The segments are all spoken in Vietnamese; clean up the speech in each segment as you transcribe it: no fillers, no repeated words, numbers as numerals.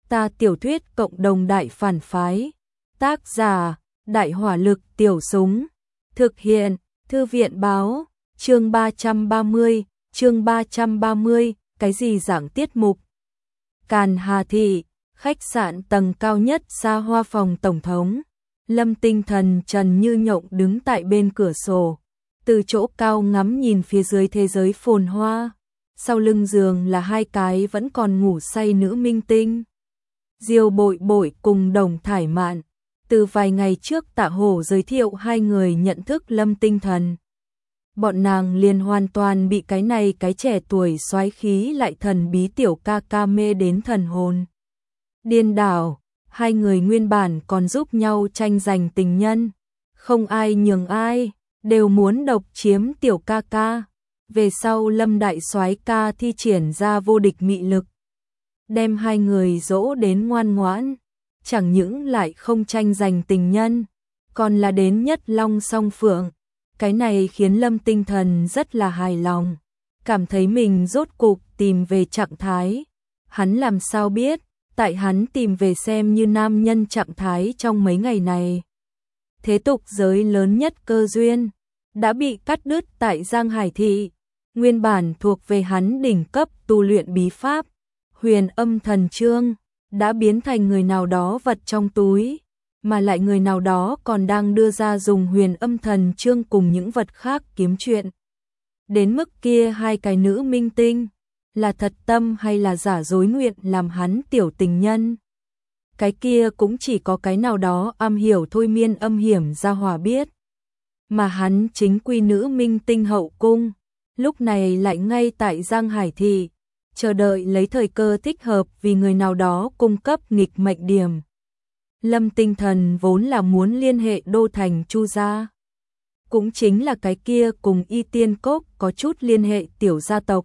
Ta tiểu thuyết cộng đồng đại phản phái. Tác giả: Đại hỏa lực tiểu súng. Thực hiện: Thư viện báo. Chương 330, cái gì dạng tiết mục. Càn Hà Thị, khách sạn tầng cao nhất xa hoa phòng tổng thống. Lâm Tinh Thần trần như nhộng đứng tại bên cửa sổ, từ chỗ cao ngắm nhìn phía dưới thế giới phồn hoa. Sau lưng giường là hai cái vẫn còn ngủ say nữ minh tinh. Diêu Bội Bội cùng Đồng Thải Mạn. Từ vài ngày trước Tạ Hổ giới thiệu hai người nhận thức Lâm Tinh Thần, bọn nàng liền hoàn toàn bị cái này cái trẻ tuổi soái khí lại thần bí tiểu ca ca mê đến thần hồn điên đảo. Hai người nguyên bản còn giúp nhau tranh giành tình nhân, không ai nhường ai, đều muốn độc chiếm tiểu ca ca. Về sau Lâm đại soái ca thi triển ra vô địch mị lực, đem hai người dỗ đến ngoan ngoãn, chẳng những lại không tranh giành tình nhân, còn là đến nhất long song phượng. Cái này khiến Lâm Tinh Thần rất là hài lòng, cảm thấy mình rốt cục tìm về trạng thái. Hắn làm sao biết, tại hắn tìm về xem như nam nhân trạng thái trong mấy ngày này. Thế tục giới lớn nhất cơ duyên đã bị cắt đứt tại Giang Hải Thị, nguyên bản thuộc về hắn đỉnh cấp tu luyện bí pháp, Huyền Âm Thần Chương, đã biến thành người nào đó vật trong túi, mà lại người nào đó còn đang đưa ra dùng Huyền Âm Thần Chương cùng những vật khác kiếm chuyện. Đến mức kia hai cái nữ minh tinh, là thật tâm hay là giả dối nguyện làm hắn tiểu tình nhân. Cái kia cũng chỉ có cái nào đó am hiểu thôi miên âm hiểm ra hỏa biết. Mà hắn chính quy nữ minh tinh hậu cung, lúc này lại ngay tại Giang Hải Thị, chờ đợi lấy thời cơ thích hợp vì người nào đó cung cấp nghịch mệnh điểm. Lâm Tinh Thần vốn là muốn liên hệ Đô Thành Chu gia, cũng chính là cái kia cùng Y Tiên Cốc có chút liên hệ tiểu gia tộc.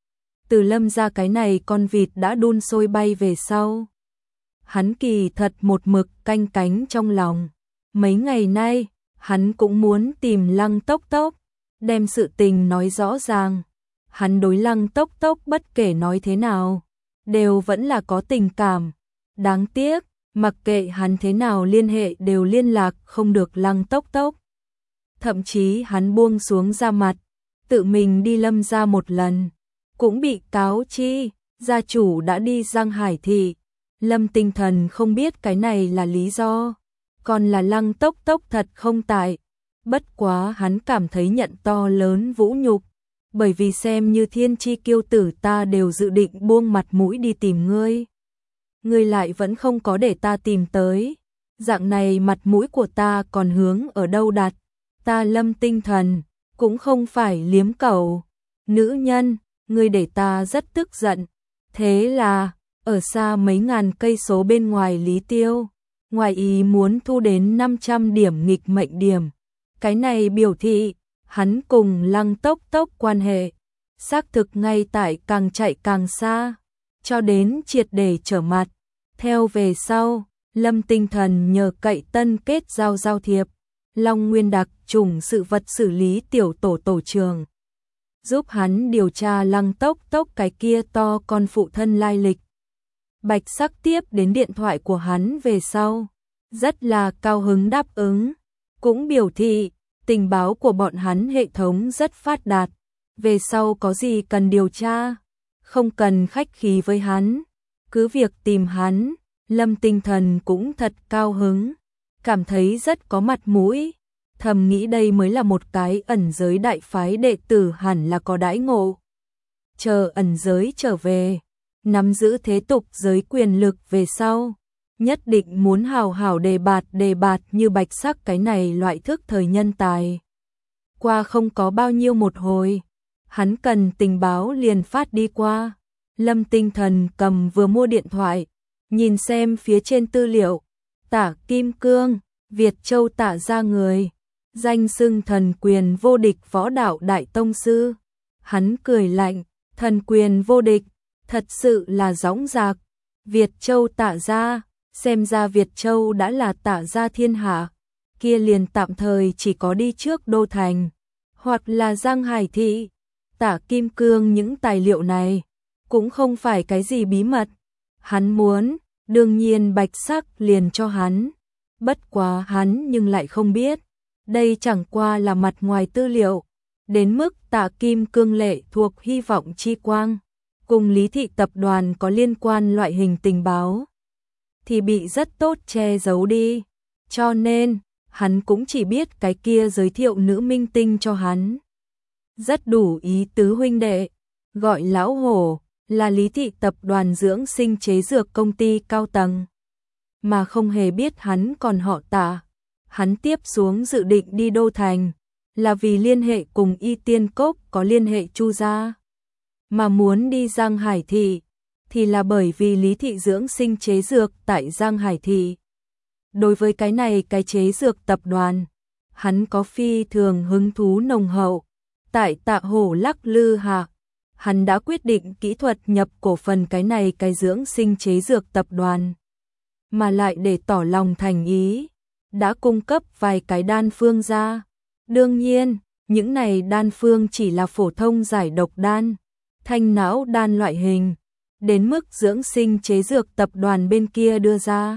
Từ Lâm gia cái này con vịt đã đun sôi bay về sau, hắn kỳ thật một mực canh cánh trong lòng. Mấy ngày nay, hắn cũng muốn tìm Lăng Tốc Tốc, đem sự tình nói rõ ràng. Hắn đối Lăng Tốc Tốc bất kể nói thế nào, đều vẫn là có tình cảm. Đáng tiếc, mặc kệ hắn thế nào liên hệ đều liên lạc không được Lăng Tốc Tốc. Thậm chí hắn buông xuống ra mặt, tự mình đi Lâm gia một lần, cũng bị cáo chi, gia chủ đã đi Giang Hải Thị. Lâm Tinh Thần không biết cái này là lý do, còn là Lăng Tốc Tốc thật không tại. Bất quá hắn cảm thấy nhận to lớn vũ nhục, bởi vì xem như thiên chi kiêu tử ta đều dự định buông mặt mũi đi tìm ngươi. Ngươi lại vẫn không có để ta tìm tới, dạng này mặt mũi của ta còn hướng ở đâu đặt. Ta Lâm Tinh Thần, cũng không phải liếm cẩu. Nữ nhân, ngươi để ta rất tức giận. Thế là, ở xa mấy ngàn cây số bên ngoài Lý Tiêu, ngoài ý muốn thu đến 500 điểm nghịch mệnh điểm. Cái này biểu thị, hắn cùng Lăng Tốc Tốc quan hệ, xác thực ngay tại càng chạy càng xa, cho đến triệt để trở mặt. Theo về sau, Lâm Tinh Thần nhờ cậy tân kết giao thiệp, Long Nguyên đặc chủng sự vật xử lý tiểu tổ trưởng, giúp hắn điều tra Lăng Tốc Tốc cái kia to con phụ thân lai lịch. Bạch Sắc tiếp đến điện thoại của hắn về sau, rất là cao hứng đáp ứng, cũng biểu thị tình báo của bọn hắn hệ thống rất phát đạt, về sau có gì cần điều tra, không cần khách khí với hắn, cứ việc tìm hắn. Lâm Tinh Thần cũng thật cao hứng, cảm thấy rất có mặt mũi, thầm nghĩ đây mới là một cái ẩn giới đại phái đệ tử hẳn là có đãi ngộ. Chờ ẩn giới trở về, nắm giữ thế tục giới quyền lực về sau, nhất định muốn hào hảo đề bạt như Bạch Sắc cái này loại thức thời nhân tài. Qua không có bao nhiêu một hồi, hắn cần tình báo liền phát đi qua. Lâm Tinh Thần cầm vừa mua điện thoại, nhìn xem phía trên tư liệu, Tả Kim Cương, Việt Châu Tả gia người, danh xưng thần quyền vô địch võ đạo đại tông sư. Hắn cười lạnh, thần quyền vô địch, thật sự là dõng dạc. Việt Châu Tả gia, xem ra Việt Châu đã là Tả gia thiên hạ, kia liền tạm thời chỉ có đi trước Đô Thành, hoặc là Giang Hải Thị. Tả Kim Cương những tài liệu này, cũng không phải cái gì bí mật. Hắn muốn, Đương nhiên bạch sắc liền cho hắn. Bất quá hắn nhưng lại không biết. Đây chẳng qua là mặt ngoài tư liệu. Đến mức Tạ Kim Cương Lệ thuộc Hy vọng chi quang, cùng Lý Thị tập đoàn có liên quan loại hình tình báo, thì bị rất tốt che giấu đi. Cho nên, hắn cũng chỉ biết cái kia giới thiệu nữ minh tinh cho hắn. Rất đủ ý tứ huynh đệ, gọi lão hổ, là Lý Thị tập đoàn dưỡng sinh chế dược công ty cao tầng. Mà không hề biết hắn còn họ Tạ. Hắn tiếp xuống dự định đi Đô Thành, là vì liên hệ cùng Y Tiên Cốc có liên hệ Chu gia. Mà muốn đi Giang Hải Thị, thì là bởi vì Lý Thị dưỡng sinh chế dược tại Giang Hải Thị. Đối với cái này cái chế dược tập đoàn, hắn có phi thường hứng thú nồng hậu. Tại Tạ Hổ lắc lư hạ, hắn đã quyết định kỹ thuật nhập cổ phần cái này cái dưỡng sinh chế dược tập đoàn. Mà lại để tỏ lòng thành ý, đã cung cấp vài cái đan phương ra. Đương nhiên, những này đan phương chỉ là phổ thông giải độc đan, thanh não đan loại hình, đến mức dưỡng sinh chế dược tập đoàn bên kia đưa ra.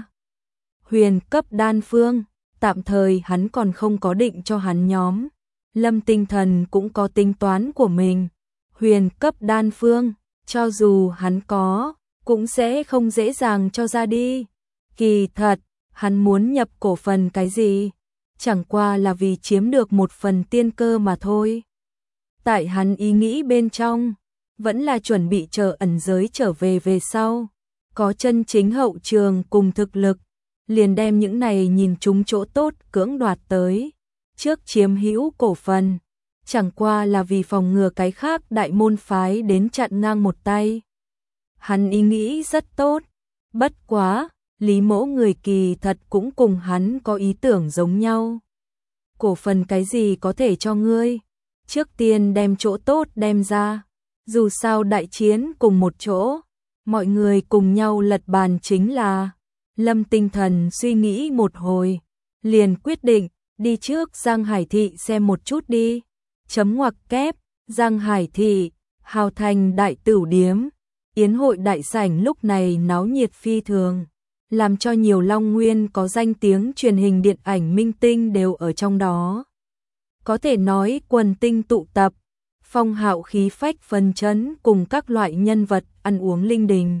Huyền cấp đan phương, tạm thời hắn còn không có định cho hắn nhóm. Lâm Tinh Thần cũng có tính toán của mình. Huyền cấp đan phương, cho dù hắn có, cũng sẽ không dễ dàng cho ra đi. Kỳ thật, hắn muốn nhập cổ phần cái gì? Chẳng qua là vì chiếm được một phần tiên cơ mà thôi. Tại hắn ý nghĩ bên trong, vẫn là chuẩn bị chờ ẩn giới trở về sau. Có chân chính hậu trường cùng thực lực, liền đem những này nhìn chúng chỗ tốt cưỡng đoạt tới. Trước chiếm hữu cổ phần, chẳng qua là vì phòng ngừa cái khác đại môn phái đến chặn ngang một tay. Hắn ý nghĩ rất tốt, bất quá, Lý Mỗ người kỳ thật cũng cùng hắn có ý tưởng giống nhau. Cổ phần cái gì có thể cho ngươi? Trước tiên đem chỗ tốt đem ra. Dù sao đại chiến cùng một chỗ, mọi người cùng nhau lật bàn chính là. Lâm Tinh Thần suy nghĩ một hồi, liền quyết định đi trước Giang Hải Thị xem một chút đi. Chấm ngoặc kép, Giang Hải Thị, Hào Thành đại tửu điếm, yến hội đại sảnh lúc này náo nhiệt phi thường, làm cho nhiều Long Nguyên có danh tiếng truyền hình điện ảnh minh tinh đều ở trong đó. Có thể nói quần tinh tụ tập, phong hạo khí phách phấn chấn cùng các loại nhân vật ăn uống linh đình.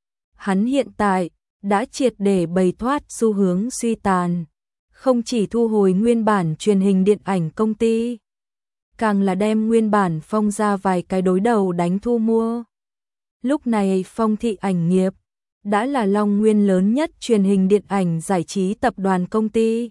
Hắn hiện tại đã triệt để bày thoát xu hướng suy tàn, không chỉ thu hồi nguyên bản truyền hình điện ảnh công ty, càng là đem nguyên bản Phong ra vài cái đối đầu đánh thu mua. Lúc này Phong thị ảnh nghiệp đã là Long Nguyên lớn nhất truyền hình điện ảnh giải trí tập đoàn công ty.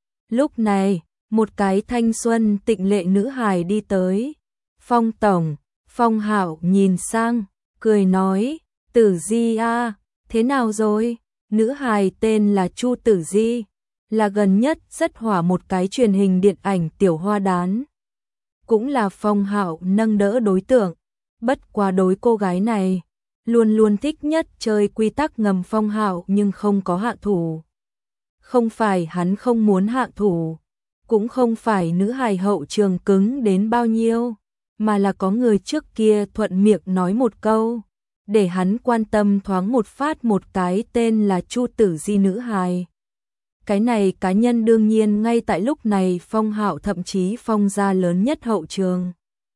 Lúc này, một cái thanh xuân tịnh lệ nữ hài đi tới. Phong tổng, Phong Hạo nhìn sang, cười nói, Tử Di a, thế nào rồi? Nữ hài tên là Chu Tử Di, là gần nhất rất hỏa một cái truyền hình điện ảnh tiểu hoa đán. Cũng là Phong Hạo nâng đỡ đối tượng, bất quá đối cô gái này, luôn luôn thích nhất chơi quy tắc ngầm Phong Hạo nhưng không có hạ thủ. Không phải hắn không muốn hạ thủ, cũng không phải nữ hài hậu trường cứng đến bao nhiêu, mà là có người trước kia thuận miệng nói một câu, để hắn quan tâm thoáng một phát một cái tên là Chu Tử Di nữ hài. Cái này cá nhân đương nhiên ngay tại lúc này Phong Hạo thậm chí Phong gia lớn nhất hậu trường.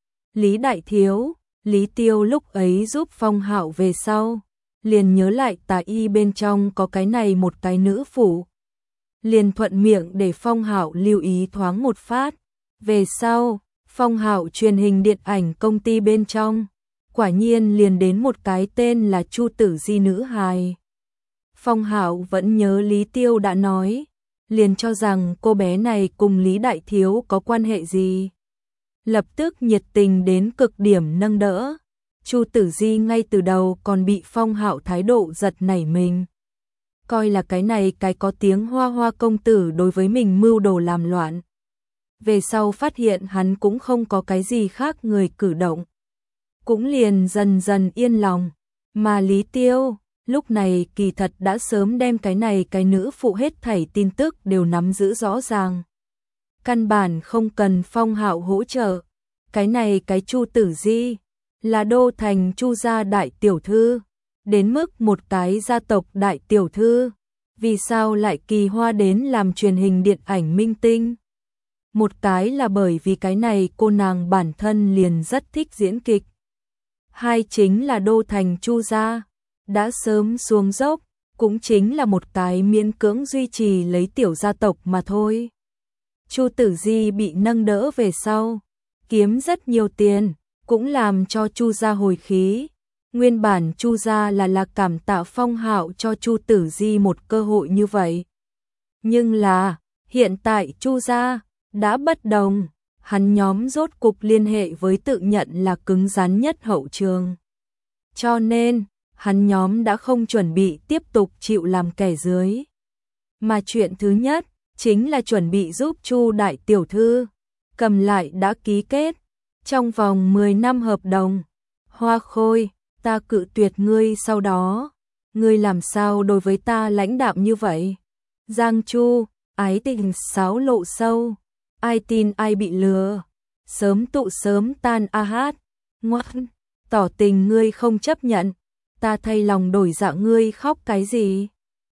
Lý Đại Thiếu, Lý Tiêu lúc ấy giúp Phong Hạo về sau, liền nhớ lại tà y bên trong có cái này một cái nữ phụ. Liền thuận miệng để Phong Hạo lưu ý thoáng một phát. Về sau, Phong Hạo truyền hình điện ảnh công ty bên trong, quả nhiên liền đến một cái tên là Chu Tử Di nữ hài. Phong Hạo vẫn nhớ Lý Tiêu đã nói, liền cho rằng cô bé này cùng Lý Đại Thiếu có quan hệ gì. Lập tức nhiệt tình đến cực điểm nâng đỡ. Chu Tử Di ngay từ đầu còn bị Phong Hạo thái độ giật nảy mình. Coi là cái này cái có tiếng hoa hoa công tử đối với mình mưu đồ làm loạn. Về sau phát hiện hắn cũng không có cái gì khác người cử động. Cũng liền dần dần yên lòng. Mà Lý Tiêu, lúc này kỳ thật đã sớm đem cái này cái nữ phụ hết thảy tin tức đều nắm giữ rõ ràng. Căn bản không cần Phong Hạo hỗ trợ. Cái này cái Chu Tử Di là Đô Thành Chu gia đại tiểu thư, đến mức một cái gia tộc đại tiểu thư, vì sao lại kỳ hoa đến làm truyền hình điện ảnh minh tinh? Một cái là bởi vì cái này cô nàng bản thân liền rất thích diễn kịch. Hai chính là đô thành Chu gia đã sớm xuống dốc, cũng chính là một cái miễn cưỡng duy trì lấy tiểu gia tộc mà thôi. Chu Tử Di bị nâng đỡ về sau, kiếm rất nhiều tiền, cũng làm cho Chu gia hồi khí. Nguyên bản Chu gia là cảm tạ Phong Hạo cho Chu Tử Di một cơ hội như vậy. Nhưng là, hiện tại Chu gia đã bất đồng, hắn nhóm rốt cục liên hệ với tự nhận là cứng rắn nhất hậu trường. Cho nên, hắn nhóm đã không chuẩn bị tiếp tục chịu làm kẻ dưới. Mà chuyện thứ nhất, chính là chuẩn bị giúp Chu đại tiểu thư cầm lại đã ký kết trong vòng 10 năm hợp đồng. Hoa Khôi, ta cự tuyệt ngươi sau đó, ngươi làm sao đối với ta lãnh đạm như vậy? Giang Chu, ái tình xáo lộ sâu, ai tin ai bị lừa, sớm tụ sớm tan a hát, ngoan, tỏ tình ngươi không chấp nhận, ta thay lòng đổi dạ ngươi khóc cái gì?